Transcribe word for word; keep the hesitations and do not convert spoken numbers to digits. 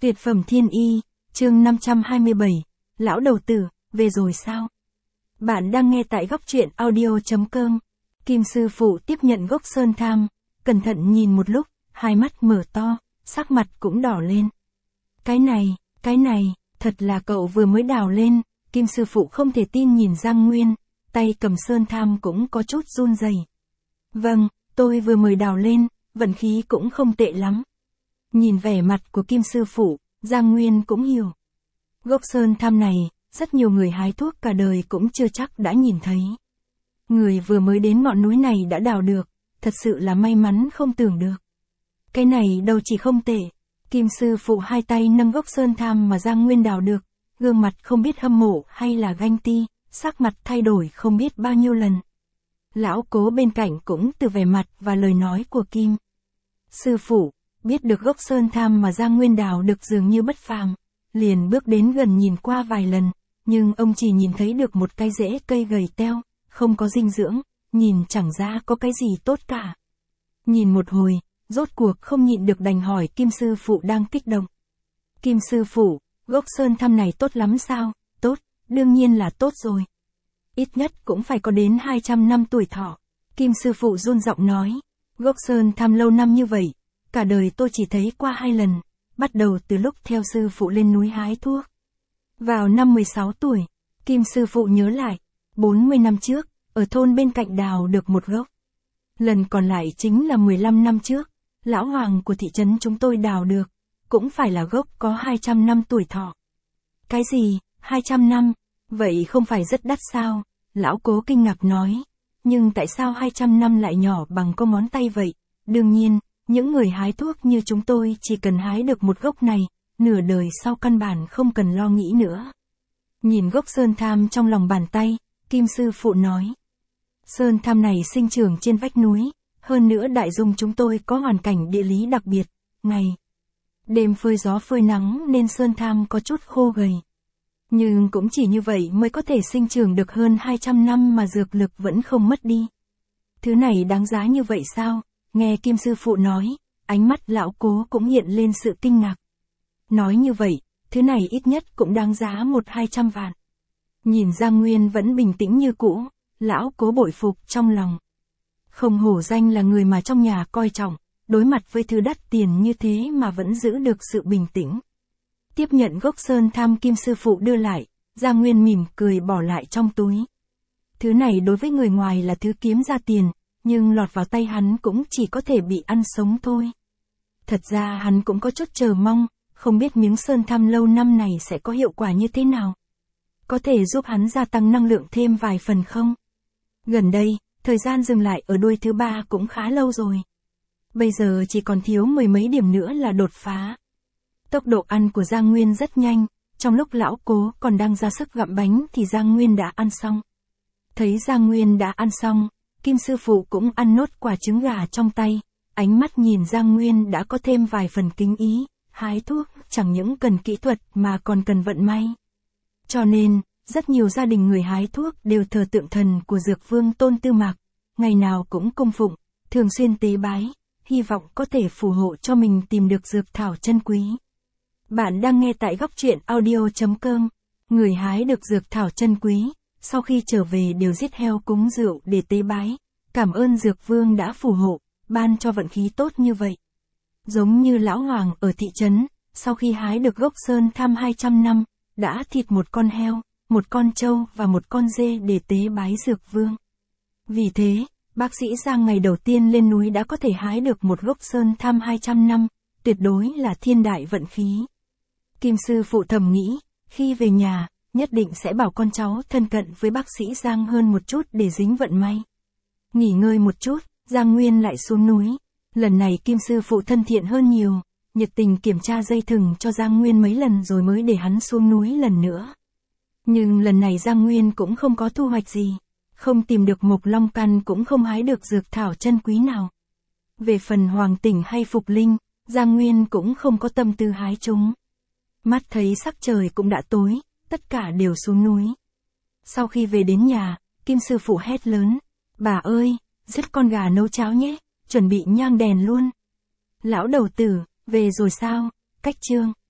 Tuyệt phẩm thiên y, chương năm trăm hai mươi bảy, lão đầu tử, về rồi sao? Bạn đang nghe tại góc truyện audio.com. Kim sư phụ tiếp nhận gốc sơn tham, cẩn thận nhìn một lúc, hai mắt mở to, sắc mặt cũng đỏ lên. Cái này, cái này, thật là cậu vừa mới đào lên, Kim sư phụ không thể tin nhìn Giang Nguyên, tay cầm sơn tham cũng có chút run rẩy. Vâng, tôi vừa mới đào lên, vận khí cũng không tệ lắm. Nhìn vẻ mặt của Kim sư phụ, Giang Nguyên cũng hiểu. Gốc sơn tham này, rất nhiều người hái thuốc cả đời cũng chưa chắc đã nhìn thấy. Người vừa mới đến ngọn núi này đã đào được, thật sự là may mắn không tưởng được. Cái này đâu chỉ không tệ, Kim sư phụ hai tay nâng gốc sơn tham mà Giang Nguyên đào được, gương mặt không biết hâm mộ hay là ganh ti, sắc mặt thay đổi không biết bao nhiêu lần. Lão Cố bên cạnh cũng từ vẻ mặt và lời nói của Kim sư phụ, biết được gốc sơn tham mà Giang Nguyên đào được dường như bất phàm, liền bước đến gần nhìn qua vài lần, nhưng ông chỉ nhìn thấy được một cái rễ cây gầy teo, không có dinh dưỡng, nhìn chẳng ra có cái gì tốt cả. Nhìn một hồi, rốt cuộc không nhịn được đành hỏi Kim sư phụ đang kích động. Kim sư phụ, gốc sơn tham này tốt lắm sao? Tốt, đương nhiên là tốt rồi. Ít nhất cũng phải có đến hai trăm năm tuổi thọ. Kim sư phụ run giọng nói, gốc sơn tham lâu năm như vậy, cả đời tôi chỉ thấy qua hai lần, bắt đầu từ lúc theo sư phụ lên núi hái thuốc. Vào năm mười sáu tuổi, Kim sư phụ nhớ lại, bốn mươi năm trước, ở thôn bên cạnh đào được một gốc. Lần còn lại chính là mười lăm năm trước, lão hoàng của thị trấn chúng tôi đào được, cũng phải là gốc có hai trăm năm tuổi thọ. Cái gì, hai trăm năm? Vậy không phải rất đắt sao? Lão Cố kinh ngạc nói. Nhưng tại sao hai trăm năm lại nhỏ bằng có ngón tay vậy? Đương nhiên, những người hái thuốc như chúng tôi chỉ cần hái được một gốc này, nửa đời sau căn bản không cần lo nghĩ nữa. Nhìn gốc sơn tham trong lòng bàn tay, Kim sư phụ nói. Sơn tham này sinh trưởng trên vách núi, hơn nữa đại dung chúng tôi có hoàn cảnh địa lý đặc biệt, ngày đêm phơi gió phơi nắng nên sơn tham có chút khô gầy. Nhưng cũng chỉ như vậy mới có thể sinh trưởng được hơn hai trăm năm mà dược lực vẫn không mất đi. Thứ này đáng giá như vậy sao? Nghe Kim sư phụ nói, ánh mắt lão Cố cũng hiện lên sự kinh ngạc. Nói như vậy, thứ này ít nhất cũng đáng giá một hai trăm vạn. Nhìn Giang Nguyên vẫn bình tĩnh như cũ, lão Cố bội phục trong lòng. Không hổ danh là người mà trong nhà coi trọng, đối mặt với thứ đắt tiền như thế mà vẫn giữ được sự bình tĩnh. Tiếp nhận gốc sơn tham Kim sư phụ đưa lại, Giang Nguyên mỉm cười bỏ lại trong túi. Thứ này đối với người ngoài là thứ kiếm ra tiền, nhưng lọt vào tay hắn cũng chỉ có thể bị ăn sống thôi. Thật ra hắn cũng có chút chờ mong, không biết miếng sơn tham lâu năm này sẽ có hiệu quả như thế nào. Có thể giúp hắn gia tăng năng lượng thêm vài phần không? Gần đây, thời gian dừng lại ở đuôi thứ ba cũng khá lâu rồi. Bây giờ chỉ còn thiếu mười mấy điểm nữa là đột phá. Tốc độ ăn của Giang Nguyên rất nhanh, trong lúc lão Cố còn đang ra sức gặm bánh thì Giang Nguyên đã ăn xong. Thấy Giang Nguyên đã ăn xong, Kim sư phụ cũng ăn nốt quả trứng gà trong tay, ánh mắt nhìn Giang Nguyên đã có thêm vài phần kính ý, hái thuốc chẳng những cần kỹ thuật mà còn cần vận may. Cho nên, rất nhiều gia đình người hái thuốc đều thờ tượng thần của Dược Vương Tôn Tư Mạc, ngày nào cũng cung phụng, thường xuyên tế bái, hy vọng có thể phù hộ cho mình tìm được dược thảo chân quý. Bạn đang nghe tại góc truyện audio.com, người hái được dược thảo chân quý, sau khi trở về đều giết heo cúng rượu để tế bái, cảm ơn Dược Vương đã phù hộ, ban cho vận khí tốt như vậy. Giống như lão hoàng ở thị trấn, sau khi hái được gốc sơn tham hai trăm năm, đã thịt một con heo, một con trâu và một con dê để tế bái Dược Vương. Vì thế, bác sĩ Giang ngày đầu tiên lên núi đã có thể hái được một gốc sơn tham hai trăm năm, tuyệt đối là thiên đại vận khí. Kim sư phụ thầm nghĩ, khi về nhà, nhất định sẽ bảo con cháu thân cận với bác sĩ Giang hơn một chút để dính vận may. Nghỉ ngơi một chút, Giang Nguyên lại xuống núi. Lần này Kim sư phụ thân thiện hơn nhiều, nhiệt tình kiểm tra dây thừng cho Giang Nguyên mấy lần rồi mới để hắn xuống núi lần nữa. Nhưng lần này Giang Nguyên cũng không có thu hoạch gì, không tìm được mộc long căn cũng không hái được dược thảo chân quý nào. Về phần hoàng tỉnh hay phục linh, Giang Nguyên cũng không có tâm tư hái chúng. Mắt thấy sắc trời cũng đã tối, tất cả đều xuống núi. Sau khi về đến nhà, Kim sư phụ hét lớn, bà ơi, giết con gà nấu cháo nhé, chuẩn bị nhang đèn luôn. Lão đầu tử, về rồi sao? Cách chương.